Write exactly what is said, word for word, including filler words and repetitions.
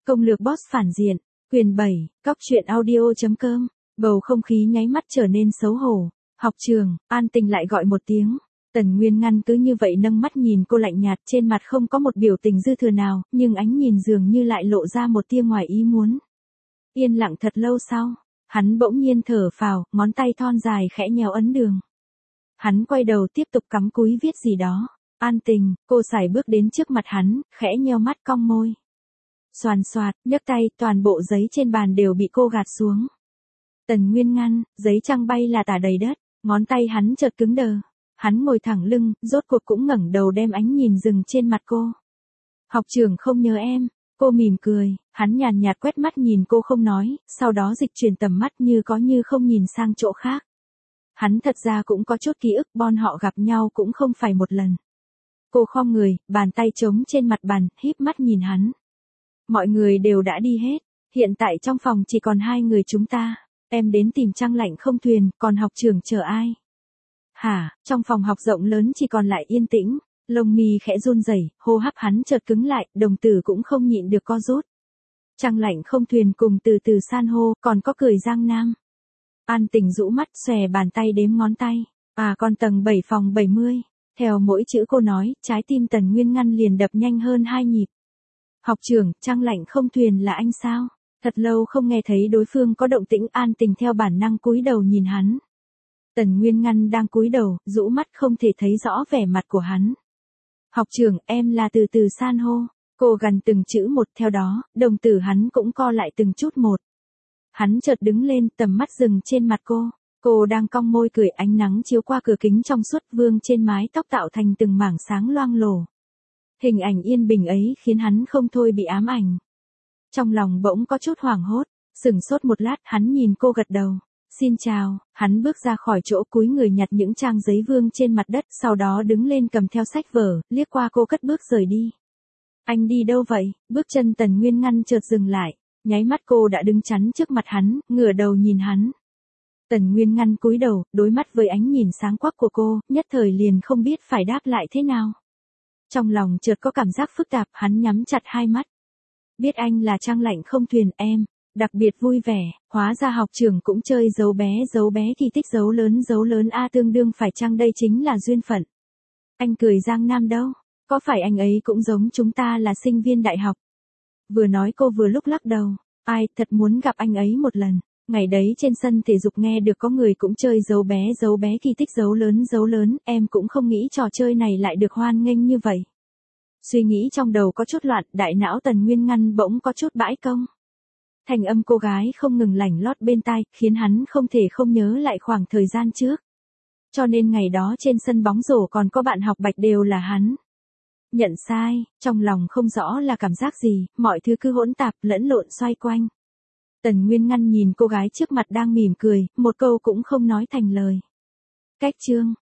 Công lược boss phản diện, quyền bảy, cóc truyện audio chấm com, bầu không khí nháy mắt trở nên xấu hổ. Học trường, An Tình lại gọi một tiếng. Tần Nguyên Ngăn cứ như vậy nâng mắt nhìn cô lạnh nhạt, trên mặt không có một biểu tình dư thừa nào, nhưng ánh nhìn dường như lại lộ ra một tia ngoài ý muốn. Yên lặng thật lâu sau, hắn bỗng nhiên thở phào, ngón tay thon dài khẽ nhéo ấn đường. Hắn quay đầu tiếp tục cắm cúi viết gì đó. An Tình, cô sải bước đến trước mặt hắn, khẽ nheo mắt cong môi. Xoàn xoạt, nhấc tay, toàn bộ giấy trên bàn đều bị cô gạt xuống. Tần Nguyên Ngăn, giấy trăng bay là tả đầy đất, ngón tay hắn chợt cứng đờ. Hắn ngồi thẳng lưng, rốt cuộc cũng ngẩng đầu đem ánh nhìn dừng trên mặt cô. Học trưởng không nhớ em, cô mỉm cười, hắn nhàn nhạt quét mắt nhìn cô không nói, sau đó dịch chuyển tầm mắt như có như không nhìn sang chỗ khác. Hắn thật ra cũng có chút ký ức, bọn họ gặp nhau cũng không phải một lần. Cô khom người, bàn tay trống trên mặt bàn, híp mắt nhìn hắn. Mọi người đều đã đi hết, hiện tại trong phòng chỉ còn hai người chúng ta, em đến tìm Trăng Lạnh không thuyền, còn học trưởng chờ ai? Hả, trong phòng học rộng lớn chỉ còn lại yên tĩnh, lông mi khẽ run rẩy, hô hấp hắn chợt cứng lại, đồng tử cũng không nhịn được co rút. Trăng Lạnh không thuyền cùng từ từ san hô, còn có cười Giang Nam. An Tình rũ mắt xòe bàn tay đếm ngón tay, à còn tầng bảy phòng bảy mươi, theo mỗi chữ cô nói, trái tim Tần Nguyên Ngăn liền đập nhanh hơn hai nhịp. Học trưởng, Trăng Lạnh không thuyền là anh sao? Thật lâu không nghe thấy đối phương có động tĩnh, An Tình theo bản năng cúi đầu nhìn hắn. Tần Nguyên Ngăn đang cúi đầu, rũ mắt không thể thấy rõ vẻ mặt của hắn. Học trưởng, em là từ từ san hô. Cô gần từng chữ một, theo đó, đồng tử hắn cũng co lại từng chút một. Hắn chợt đứng lên, tầm mắt dừng trên mặt cô. Cô đang cong môi cười, ánh nắng chiếu qua cửa kính trong suốt vương trên mái tóc tạo thành từng mảng sáng loang lổ. Hình ảnh yên bình ấy khiến hắn không thôi bị ám ảnh. Trong lòng bỗng có chút hoảng hốt, sửng sốt một lát, hắn nhìn cô gật đầu. Xin chào, hắn bước ra khỏi chỗ cúi người nhặt những trang giấy vương trên mặt đất, sau đó đứng lên cầm theo sách vở, liếc qua cô cất bước rời đi. Anh đi đâu vậy? Bước chân Tần Nguyên Ngăn chợt dừng lại, nháy mắt cô đã đứng chắn trước mặt hắn, ngửa đầu nhìn hắn. Tần Nguyên Ngăn cúi đầu, đối mắt với ánh nhìn sáng quắc của cô, nhất thời liền không biết phải đáp lại thế nào. Trong lòng chợt có cảm giác phức tạp, hắn nhắm chặt hai mắt. Biết anh là Trăng Lạnh không thuyền, em đặc biệt vui vẻ, hóa ra học trưởng cũng chơi dấu bé dấu bé kỳ tích dấu lớn dấu lớn a, tương đương phải chăng đây chính là duyên phận. Anh cười Giang Nam đâu, có phải anh ấy cũng giống chúng ta là sinh viên đại học? Vừa nói cô vừa lúc lắc đầu, ai, thật muốn gặp anh ấy một lần. Ngày đấy trên sân thể dục nghe được có người cũng chơi dấu bé dấu bé kỳ tích dấu lớn dấu lớn, em cũng không nghĩ trò chơi này lại được hoan nghênh như vậy. Suy nghĩ trong đầu có chút loạn, đại não Tần Nguyên Ngăn bỗng có chút bãi công. Thành âm cô gái không ngừng lảnh lót bên tai, khiến hắn không thể không nhớ lại khoảng thời gian trước. Cho nên ngày đó trên sân bóng rổ còn có bạn học Bạch đều là hắn. Nhận sai, trong lòng không rõ là cảm giác gì, mọi thứ cứ hỗn tạp lẫn lộn xoay quanh. Tần Nguyên Ngăn nhìn cô gái trước mặt đang mỉm cười, một câu cũng không nói thành lời. Cách chương,